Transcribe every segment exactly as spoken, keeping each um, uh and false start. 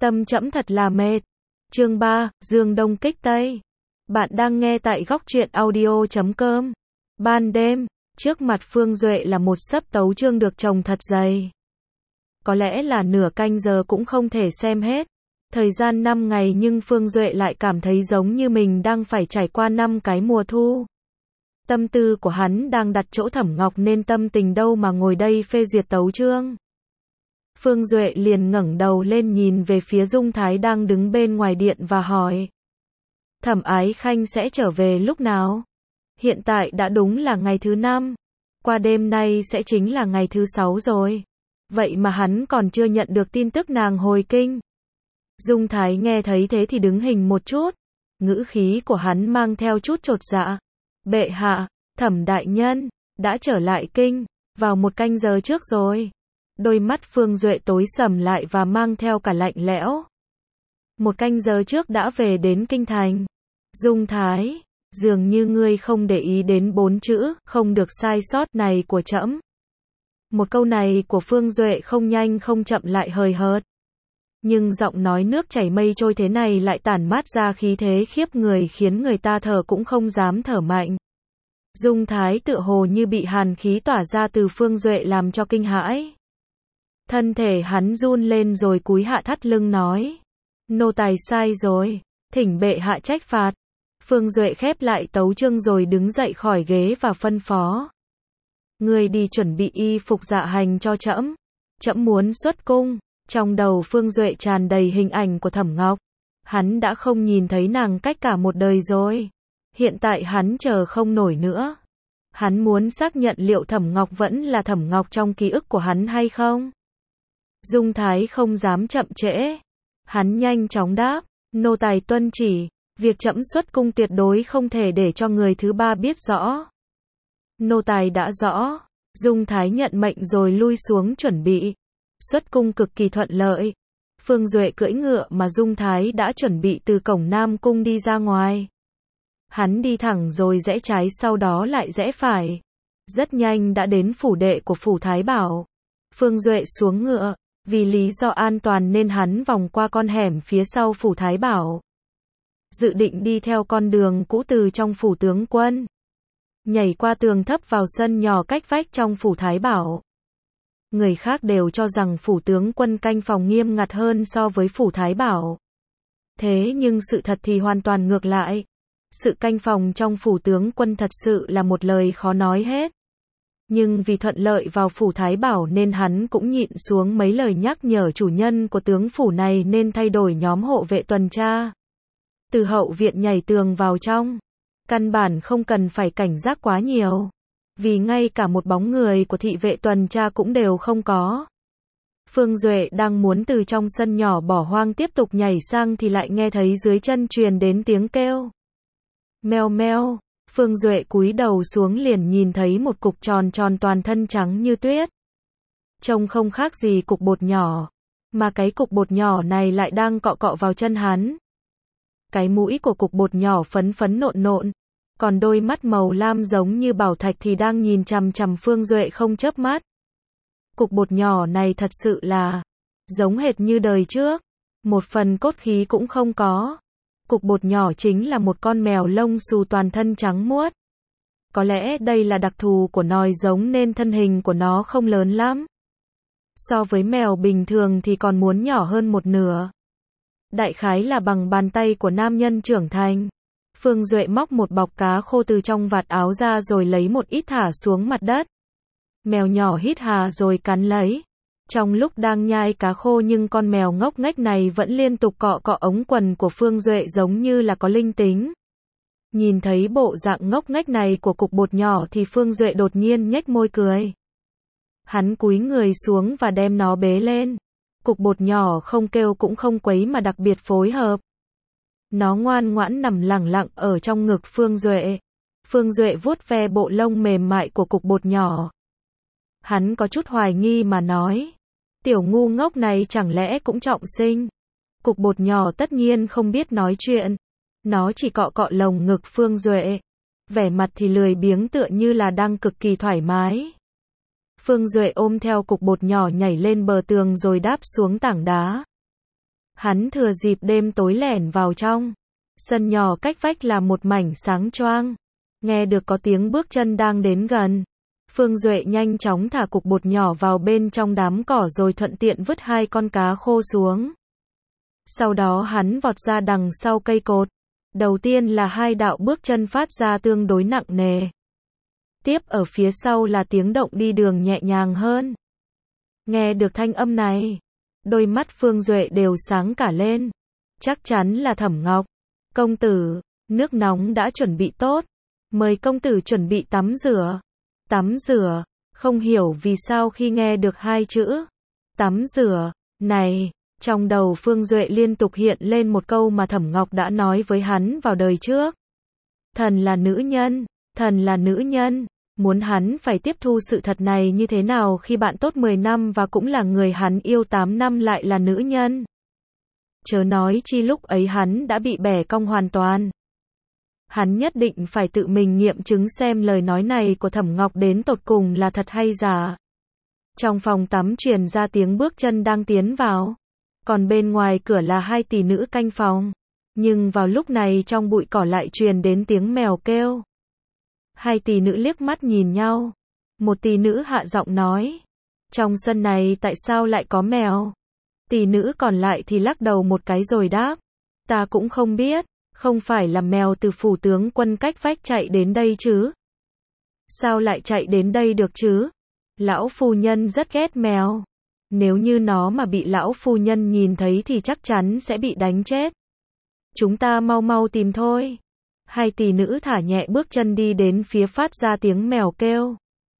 Tâm trẫm thật là mệt. Chương ba, Dương Đông kích Tây. Bạn đang nghe tại góc truyện audio chấm com. Ban đêm, trước mặt Phương Duệ là một sấp tấu chương được chồng thật dày. Có lẽ là nửa canh giờ cũng không thể xem hết. Thời gian năm ngày nhưng Phương Duệ lại cảm thấy giống như mình đang phải trải qua năm cái mùa thu. Tâm tư của hắn đang đặt chỗ Thẩm Ngọc nên tâm tình đâu mà ngồi đây phê duyệt tấu chương. Phương Duệ liền ngẩng đầu lên nhìn về phía Dung Thái đang đứng bên ngoài điện và hỏi. Thẩm Ái Khanh sẽ trở về lúc nào? Hiện tại đã đúng là ngày thứ năm. Qua đêm nay sẽ chính là ngày thứ sáu rồi. Vậy mà hắn còn chưa nhận được tin tức nàng hồi kinh. Dung Thái nghe thấy thế thì đứng hình một chút. Ngữ khí của hắn mang theo chút chột dạ. Bệ hạ, Thẩm đại nhân, đã trở lại kinh, vào một canh giờ trước rồi. Đôi mắt Phương Duệ tối sầm lại và mang theo cả lạnh lẽo. Một canh giờ trước đã về đến kinh thành. Dung Thái, dường như ngươi không để ý đến bốn chữ, không được sai sót này của trẫm. Một câu này của Phương Duệ không nhanh không chậm lại hời hợt. Nhưng giọng nói nước chảy mây trôi thế này lại tản mát ra khí thế khiếp người khiến người ta thở cũng không dám thở mạnh. Dung Thái tựa hồ như bị hàn khí tỏa ra từ Phương Duệ làm cho kinh hãi. Thân thể hắn run lên rồi cúi hạ thắt lưng nói. Nô tài sai rồi, thỉnh bệ hạ trách phạt. Phương Duệ khép lại tấu chương rồi đứng dậy khỏi ghế và phân phó. Ngươi đi chuẩn bị y phục dạ hành cho trẫm. Trẫm muốn xuất cung. Trong đầu Phương Duệ tràn đầy hình ảnh của Thẩm Ngọc. Hắn đã không nhìn thấy nàng cách cả một đời rồi. Hiện tại hắn chờ không nổi nữa. Hắn muốn xác nhận liệu Thẩm Ngọc vẫn là Thẩm Ngọc trong ký ức của hắn hay không. Dung Thái không dám chậm trễ. Hắn nhanh chóng đáp, nô tài tuân chỉ, việc trẫm xuất cung tuyệt đối không thể để cho người thứ ba biết rõ. Nô tài đã rõ. Dung Thái nhận mệnh rồi lui xuống chuẩn bị. Xuất cung cực kỳ thuận lợi. Phương Duệ cưỡi ngựa mà Dung Thái đã chuẩn bị từ cổng Nam Cung đi ra ngoài. Hắn đi thẳng rồi rẽ trái sau đó lại rẽ phải. Rất nhanh đã đến phủ đệ của phủ Thái Bảo. Phương Duệ xuống ngựa. Vì lý do an toàn nên hắn vòng qua con hẻm phía sau phủ Thái Bảo. Dự định đi theo con đường cũ từ trong phủ tướng quân. Nhảy qua tường thấp vào sân nhỏ cách vách trong phủ Thái Bảo. Người khác đều cho rằng phủ tướng quân canh phòng nghiêm ngặt hơn so với phủ Thái Bảo. Thế nhưng sự thật thì hoàn toàn ngược lại. Sự canh phòng trong phủ tướng quân thật sự là một lời khó nói hết. Nhưng vì thuận lợi vào phủ Thái Bảo nên hắn cũng nhịn xuống mấy lời nhắc nhở chủ nhân của tướng phủ này nên thay đổi nhóm hộ vệ tuần tra. Từ hậu viện nhảy tường vào trong. Căn bản không cần phải cảnh giác quá nhiều. Vì ngay cả một bóng người của thị vệ tuần tra cũng đều không có. Phương Duệ đang muốn từ trong sân nhỏ bỏ hoang tiếp tục nhảy sang thì lại nghe thấy dưới chân truyền đến tiếng kêu. Meo meo. Phương Duệ cúi đầu xuống liền nhìn thấy một cục tròn tròn toàn thân trắng như tuyết. Trông không khác gì cục bột nhỏ. Mà cái cục bột nhỏ này lại đang cọ cọ vào chân hắn. Cái mũi của cục bột nhỏ phấn phấn nộn nộn. Còn đôi mắt màu lam giống như bảo thạch thì đang nhìn chằm chằm Phương Duệ không chớp mắt. Cục bột nhỏ này thật sự là giống hệt như đời trước. Một phần cốt khí cũng không có. Cục bột nhỏ chính là một con mèo lông xù toàn thân trắng muốt. Có lẽ đây là đặc thù của nòi giống nên thân hình của nó không lớn lắm. So với mèo bình thường thì còn muốn nhỏ hơn một nửa. Đại khái là bằng bàn tay của nam nhân trưởng thành. Phương Duệ móc một bọc cá khô từ trong vạt áo ra rồi lấy một ít thả xuống mặt đất. Mèo nhỏ hít hà rồi cắn lấy. Trong lúc đang nhai cá khô nhưng con mèo ngốc nghếch này vẫn liên tục cọ cọ ống quần của Phương Duệ giống như là có linh tính. Nhìn thấy bộ dạng ngốc nghếch này của cục bột nhỏ thì Phương Duệ đột nhiên nhếch môi cười. Hắn cúi người xuống và đem nó bế lên. Cục bột nhỏ không kêu cũng không quấy mà đặc biệt phối hợp. Nó ngoan ngoãn nằm lẳng lặng ở trong ngực Phương Duệ. Phương Duệ vuốt ve bộ lông mềm mại của cục bột nhỏ. Hắn có chút hoài nghi mà nói. Tiểu ngu ngốc này chẳng lẽ cũng trọng sinh. Cục bột nhỏ tất nhiên không biết nói chuyện. Nó chỉ cọ cọ lồng ngực Phương Duệ. Vẻ mặt thì lười biếng tựa như là đang cực kỳ thoải mái. Phương Duệ ôm theo cục bột nhỏ nhảy lên bờ tường rồi đáp xuống tảng đá. Hắn thừa dịp đêm tối lẻn vào trong. Sân nhỏ cách vách là một mảnh sáng choang. Nghe được có tiếng bước chân đang đến gần. Phương Duệ nhanh chóng thả cục bột nhỏ vào bên trong đám cỏ rồi thuận tiện vứt hai con cá khô xuống. Sau đó hắn vọt ra đằng sau cây cột. Đầu tiên là hai đạo bước chân phát ra tương đối nặng nề. Tiếp ở phía sau là tiếng động đi đường nhẹ nhàng hơn. Nghe được thanh âm này, đôi mắt Phương Duệ đều sáng cả lên. Chắc chắn là Thẩm Ngọc. Công tử, nước nóng đã chuẩn bị tốt. Mời công tử chuẩn bị tắm rửa. Tắm rửa, không hiểu vì sao khi nghe được hai chữ tắm rửa này, trong đầu Phương Duệ liên tục hiện lên một câu mà Thẩm Ngọc đã nói với hắn vào đời trước. Thần là nữ nhân, thần là nữ nhân. Muốn hắn phải tiếp thu sự thật này như thế nào khi bạn tốt mười năm và cũng là người hắn yêu tám năm lại là nữ nhân. Chớ nói chi lúc ấy hắn đã bị bẻ cong hoàn toàn. Hắn nhất định phải tự mình nghiệm chứng xem lời nói này của Thẩm Ngọc đến tột cùng là thật hay giả. Trong phòng tắm truyền ra tiếng bước chân đang tiến vào. Còn bên ngoài cửa là hai tỷ nữ canh phòng. Nhưng vào lúc này trong bụi cỏ lại truyền đến tiếng mèo kêu. Hai tỷ nữ liếc mắt nhìn nhau. Một tỷ nữ hạ giọng nói. Trong sân này tại sao lại có mèo? Tỷ nữ còn lại thì lắc đầu một cái rồi đáp. Ta cũng không biết. Không phải là mèo từ phủ tướng quân cách vách chạy đến đây chứ? Sao lại chạy đến đây được chứ? Lão phu nhân rất ghét mèo. Nếu như nó mà bị lão phu nhân nhìn thấy thì chắc chắn sẽ bị đánh chết. Chúng ta mau mau tìm thôi. Hai tỷ nữ thả nhẹ bước chân đi đến phía phát ra tiếng mèo kêu.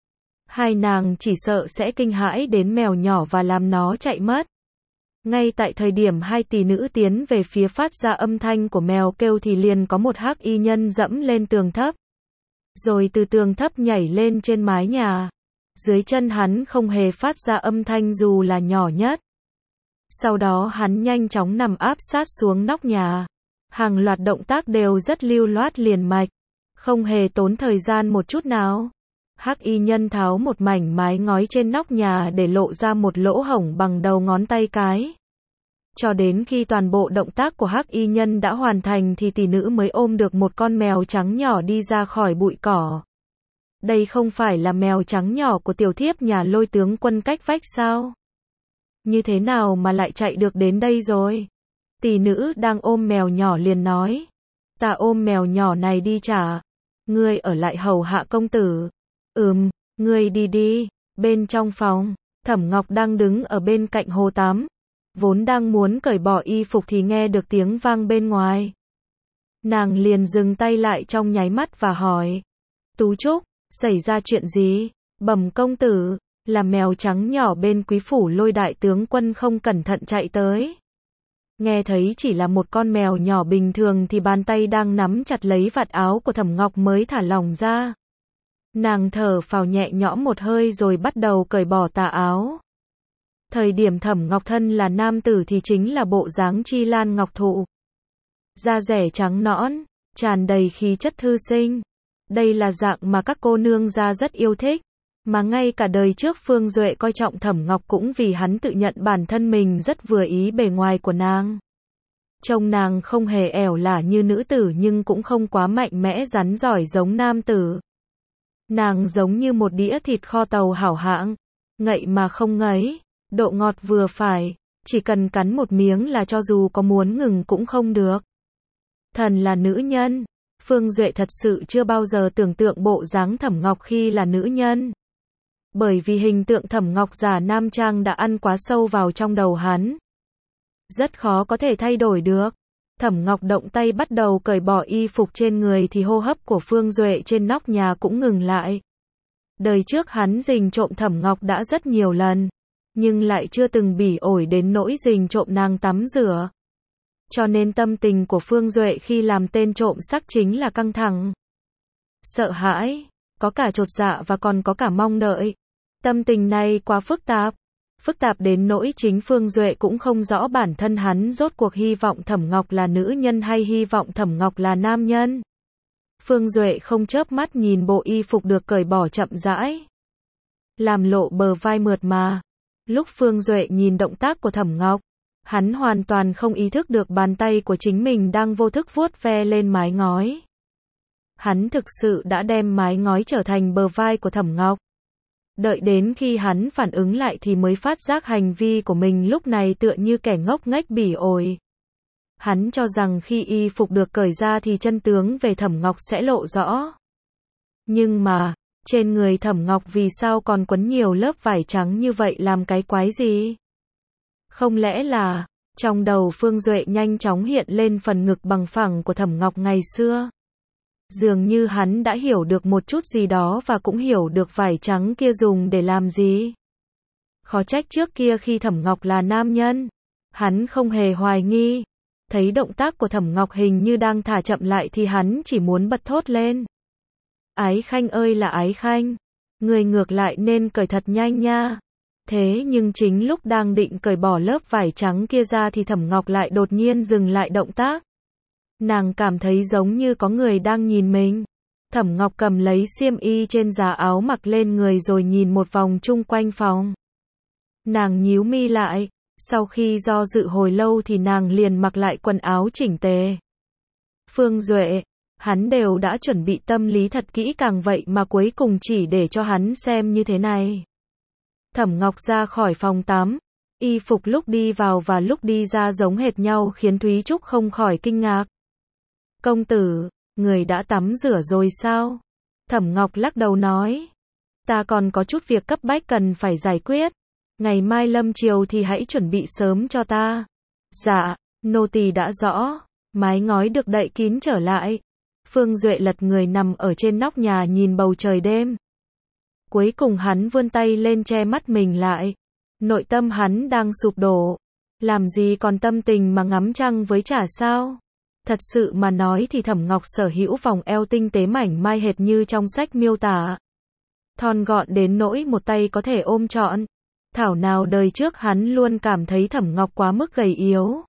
Hai nàng chỉ sợ sẽ kinh hãi đến mèo nhỏ và làm nó chạy mất. Ngay tại thời điểm hai tỷ nữ tiến về phía phát ra âm thanh của mèo kêu thì liền có một hắc y nhân dẫm lên tường thấp. Rồi từ tường thấp nhảy lên trên mái nhà. Dưới chân hắn không hề phát ra âm thanh dù là nhỏ nhất. Sau đó hắn nhanh chóng nằm áp sát xuống nóc nhà. Hàng loạt động tác đều rất lưu loát liền mạch. Không hề tốn thời gian một chút nào. Hắc y nhân tháo một mảnh mái ngói trên nóc nhà để lộ ra một lỗ hổng bằng đầu ngón tay cái. Cho đến khi toàn bộ động tác của hắc y nhân đã hoàn thành thì tỷ nữ mới ôm được một con mèo trắng nhỏ đi ra khỏi bụi cỏ. Đây không phải là mèo trắng nhỏ của tiểu thiếp nhà Lôi tướng quân cách vách sao? Như thế nào mà lại chạy được đến đây rồi? Tỷ nữ đang ôm mèo nhỏ liền nói. Ta ôm mèo nhỏ này đi trả. Ngươi ở lại hầu hạ công tử. Ừm, ngươi đi đi. Bên trong phòng, Thẩm Ngọc đang đứng ở bên cạnh hồ tắm. Vốn đang muốn cởi bỏ y phục thì nghe được tiếng vang bên ngoài. Nàng liền dừng tay lại trong nháy mắt và hỏi. Tú Trúc, xảy ra chuyện gì? Bẩm công tử, là mèo trắng nhỏ bên quý phủ Lôi đại tướng quân không cẩn thận chạy tới. Nghe thấy chỉ là một con mèo nhỏ bình thường thì bàn tay đang nắm chặt lấy vạt áo của Thẩm Ngọc mới thả lỏng ra. Nàng thở phào nhẹ nhõm một hơi rồi bắt đầu cởi bỏ tà áo. Thời điểm Thẩm Ngọc thân là nam tử thì chính là bộ dáng chi lan ngọc thụ. Da rẻ trắng nõn, tràn đầy khí chất thư sinh. Đây là dạng mà các cô nương gia rất yêu thích. Mà ngay cả đời trước Phương Duệ coi trọng Thẩm Ngọc cũng vì hắn tự nhận bản thân mình rất vừa ý bề ngoài của nàng. Trông nàng không hề ẻo lả như nữ tử nhưng cũng không quá mạnh mẽ rắn giỏi giống nam tử. Nàng giống như một đĩa thịt kho tàu hảo hạng, ngậy mà không ngấy, độ ngọt vừa phải, chỉ cần cắn một miếng là cho dù có muốn ngừng cũng không được. Thần là nữ nhân, Phương Duệ thật sự chưa bao giờ tưởng tượng bộ dáng Thẩm Ngọc khi là nữ nhân. Bởi vì hình tượng Thẩm Ngọc giả nam trang đã ăn quá sâu vào trong đầu hắn. Rất khó có thể thay đổi được. Thẩm Ngọc động tay bắt đầu cởi bỏ y phục trên người thì hô hấp của Phương Duệ trên nóc nhà cũng ngừng lại. Đời trước hắn rình trộm Thẩm Ngọc đã rất nhiều lần, nhưng lại chưa từng bỉ ổi đến nỗi rình trộm nàng tắm rửa. Cho nên tâm tình của Phương Duệ khi làm tên trộm sắc chính là căng thẳng, sợ hãi, có cả chột dạ và còn có cả mong đợi. Tâm tình này quá phức tạp. Phức tạp đến nỗi chính Phương Duệ cũng không rõ bản thân hắn rốt cuộc hy vọng Thẩm Ngọc là nữ nhân hay hy vọng Thẩm Ngọc là nam nhân. Phương Duệ không chớp mắt nhìn bộ y phục được cởi bỏ chậm rãi, làm lộ bờ vai mượt mà. Lúc Phương Duệ nhìn động tác của Thẩm Ngọc, Hắn hoàn toàn không ý thức được bàn tay của chính mình đang vô thức vuốt ve lên mái ngói. Hắn thực sự đã đem mái ngói trở thành bờ vai của Thẩm Ngọc. Đợi đến khi hắn phản ứng lại thì mới phát giác hành vi của mình lúc này tựa như kẻ ngốc nghếch bỉ ổi. Hắn cho rằng khi y phục được cởi ra thì chân tướng về Thẩm Ngọc sẽ lộ rõ. Nhưng mà, trên người Thẩm Ngọc vì sao còn quấn nhiều lớp vải trắng như vậy làm cái quái gì? Không lẽ là, trong đầu Phương Duệ nhanh chóng hiện lên phần ngực bằng phẳng của Thẩm Ngọc ngày xưa. Dường như hắn đã hiểu được một chút gì đó và cũng hiểu được vải trắng kia dùng để làm gì. Khó trách trước kia khi Thẩm Ngọc là nam nhân, hắn không hề hoài nghi. Thấy động tác của Thẩm Ngọc hình như đang thả chậm lại thì hắn chỉ muốn bật thốt lên. Ái Khanh ơi là Ái Khanh, người ngược lại nên cởi thật nhanh nha. Thế nhưng chính lúc đang định cởi bỏ lớp vải trắng kia ra thì Thẩm Ngọc lại đột nhiên dừng lại động tác. Nàng cảm thấy giống như có người đang nhìn mình. Thẩm Ngọc cầm lấy xiêm y trên giá áo mặc lên người rồi nhìn một vòng chung quanh phòng. Nàng nhíu mi lại, sau khi do dự hồi lâu thì nàng liền mặc lại quần áo chỉnh tề. Phương Duệ, hắn đều đã chuẩn bị tâm lý thật kỹ càng vậy mà cuối cùng chỉ để cho hắn xem như thế này. Thẩm Ngọc ra khỏi phòng tắm, y phục lúc đi vào và lúc đi ra giống hệt nhau khiến Thúy Trúc không khỏi kinh ngạc. Công tử, người đã tắm rửa rồi sao? Thẩm Ngọc lắc đầu nói. Ta còn có chút việc cấp bách cần phải giải quyết. Ngày mai lâm chiều thì hãy chuẩn bị sớm cho ta. Dạ, nô tỳ đã rõ. Mái ngói được đậy kín trở lại. Phương Duệ lật người nằm ở trên nóc nhà nhìn bầu trời đêm. Cuối cùng hắn vươn tay lên che mắt mình lại. Nội tâm hắn đang sụp đổ. Làm gì còn tâm tình mà ngắm trăng với chả sao? Thật sự mà nói thì Thẩm Ngọc sở hữu vòng eo tinh tế mảnh mai hệt như trong sách miêu tả. Thon gọn đến nỗi một tay có thể ôm trọn. Thảo nào đời trước hắn luôn cảm thấy Thẩm Ngọc quá mức gầy yếu.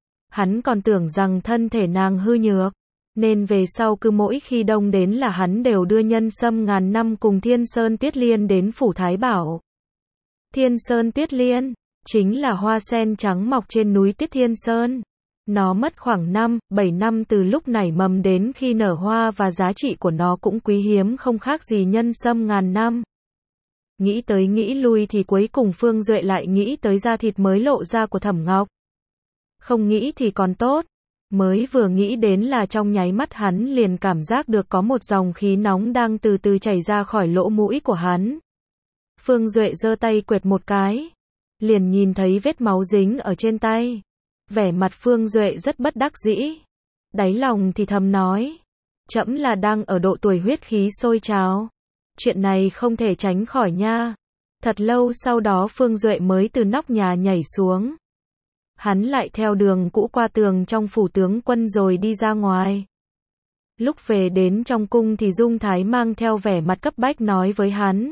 Hắn còn tưởng rằng thân thể nàng hư nhược. Nên về sau cứ mỗi khi đông đến là hắn đều đưa nhân sâm ngàn năm cùng Thiên Sơn Tuyết Liên đến phủ Thái Bảo. Thiên Sơn Tuyết Liên, chính là hoa sen trắng mọc trên núi Tuyết Thiên Sơn. Nó mất khoảng năm, bảy năm từ lúc nảy mầm đến khi nở hoa và giá trị của nó cũng quý hiếm không khác gì nhân sâm ngàn năm. Nghĩ tới nghĩ lui thì cuối cùng Phương Duệ lại nghĩ tới da thịt mới lộ ra của Thẩm Ngọc. Không nghĩ thì còn tốt. Mới vừa nghĩ đến là trong nháy mắt hắn liền cảm giác được có một dòng khí nóng đang từ từ chảy ra khỏi lỗ mũi của hắn. Phương Duệ giơ tay quệt một cái. Liền nhìn thấy vết máu dính ở trên tay. Vẻ mặt Phương Duệ rất bất đắc dĩ. Đáy lòng thì thầm nói. Trẫm là đang ở độ tuổi huyết khí sôi trào. Chuyện này không thể tránh khỏi nha. Thật lâu sau đó Phương Duệ mới từ nóc nhà nhảy xuống. Hắn lại theo đường cũ qua tường trong phủ tướng quân rồi đi ra ngoài. Lúc về đến trong cung thì Dung Thái mang theo vẻ mặt cấp bách nói với hắn.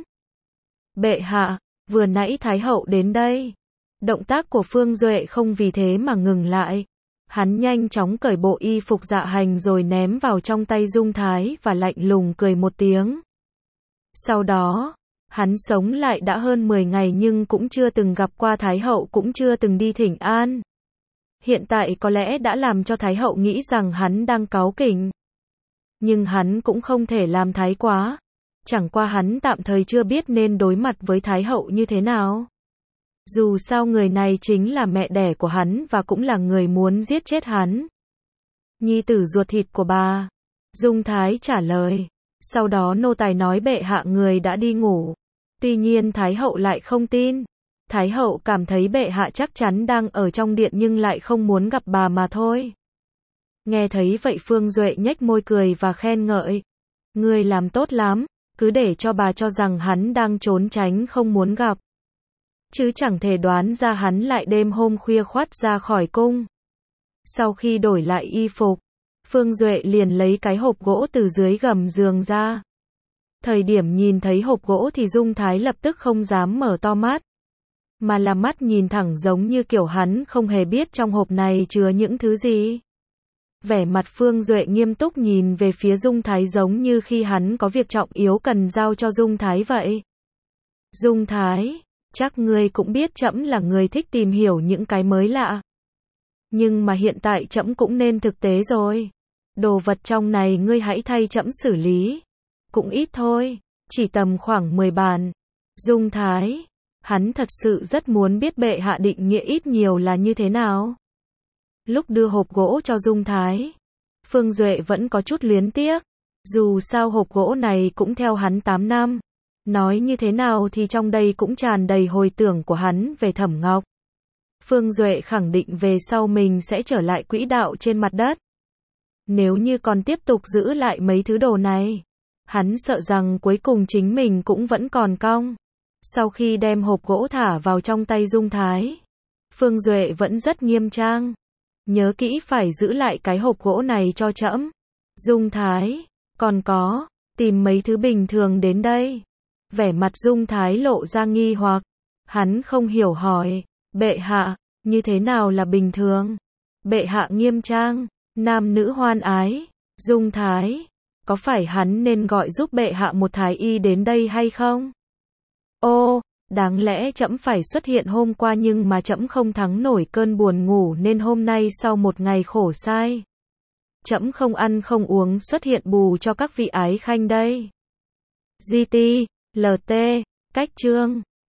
Bệ hạ, vừa nãy Thái hậu đến đây. Động tác của Phương Duệ không vì thế mà ngừng lại. Hắn nhanh chóng cởi bộ y phục dạ hành rồi ném vào trong tay Dung Thái và lạnh lùng cười một tiếng. Sau đó, hắn sống lại đã hơn mười ngày nhưng cũng chưa từng gặp qua Thái hậu cũng chưa từng đi thỉnh an. Hiện tại có lẽ đã làm cho Thái hậu nghĩ rằng hắn đang cáu kỉnh. Nhưng hắn cũng không thể làm thái quá. Chẳng qua hắn tạm thời chưa biết nên đối mặt với Thái hậu như thế nào. Dù sao người này chính là mẹ đẻ của hắn và cũng là người muốn giết chết hắn. Nhi tử ruột thịt của bà. Dung Thái trả lời. Sau đó nô tài nói bệ hạ người đã đi ngủ. Tuy nhiên Thái hậu lại không tin. Thái hậu cảm thấy bệ hạ chắc chắn đang ở trong điện nhưng lại không muốn gặp bà mà thôi. Nghe thấy vậy Phương Duệ nhếch môi cười và khen ngợi. Ngươi làm tốt lắm, cứ để cho bà cho rằng hắn đang trốn tránh không muốn gặp. Chứ chẳng thể đoán ra hắn lại đêm hôm khuya khoắt ra khỏi cung. Sau khi đổi lại y phục, Phương Duệ liền lấy cái hộp gỗ từ dưới gầm giường ra. Thời điểm nhìn thấy hộp gỗ thì Dung Thái lập tức không dám mở to mắt. Mà là mắt nhìn thẳng giống như kiểu hắn không hề biết trong hộp này chứa những thứ gì. Vẻ mặt Phương Duệ nghiêm túc nhìn về phía Dung Thái giống như khi hắn có việc trọng yếu cần giao cho Dung Thái vậy. Dung Thái, chắc ngươi cũng biết trẫm là người thích tìm hiểu những cái mới lạ. Nhưng mà hiện tại trẫm cũng nên thực tế rồi. Đồ vật trong này ngươi hãy thay trẫm xử lý. Cũng ít thôi, chỉ tầm khoảng mười bàn. Dung Thái, hắn thật sự rất muốn biết bệ hạ định nghĩa ít nhiều là như thế nào. Lúc đưa hộp gỗ cho Dung Thái, Phương Duệ vẫn có chút luyến tiếc. Dù sao hộp gỗ này cũng theo hắn tám năm. Nói như thế nào thì trong đây cũng tràn đầy hồi tưởng của hắn về Thẩm Ngọc. Phương Duệ khẳng định về sau mình sẽ trở lại quỹ đạo trên mặt đất. Nếu như còn tiếp tục giữ lại mấy thứ đồ này, hắn sợ rằng cuối cùng chính mình cũng vẫn còn cong. Sau khi đem hộp gỗ thả vào trong tay Dung Thái, Phương Duệ vẫn rất nghiêm trang. Nhớ kỹ phải giữ lại cái hộp gỗ này cho trẫm. Dung Thái, còn có, tìm mấy thứ bình thường đến đây. Vẻ mặt Dung Thái lộ ra nghi hoặc. Hắn không hiểu hỏi, bệ hạ, như thế nào là bình thường? Bệ hạ nghiêm trang, nam nữ hoan ái. Dung Thái, có phải hắn nên gọi giúp bệ hạ một thái y đến đây hay không? Ô, đáng lẽ trẫm phải xuất hiện hôm qua nhưng mà trẫm không thắng nổi cơn buồn ngủ nên hôm nay sau một ngày khổ sai. Trẫm không ăn không uống xuất hiện bù cho các vị ái khanh đây. giê tê, lờ tê, cách chương.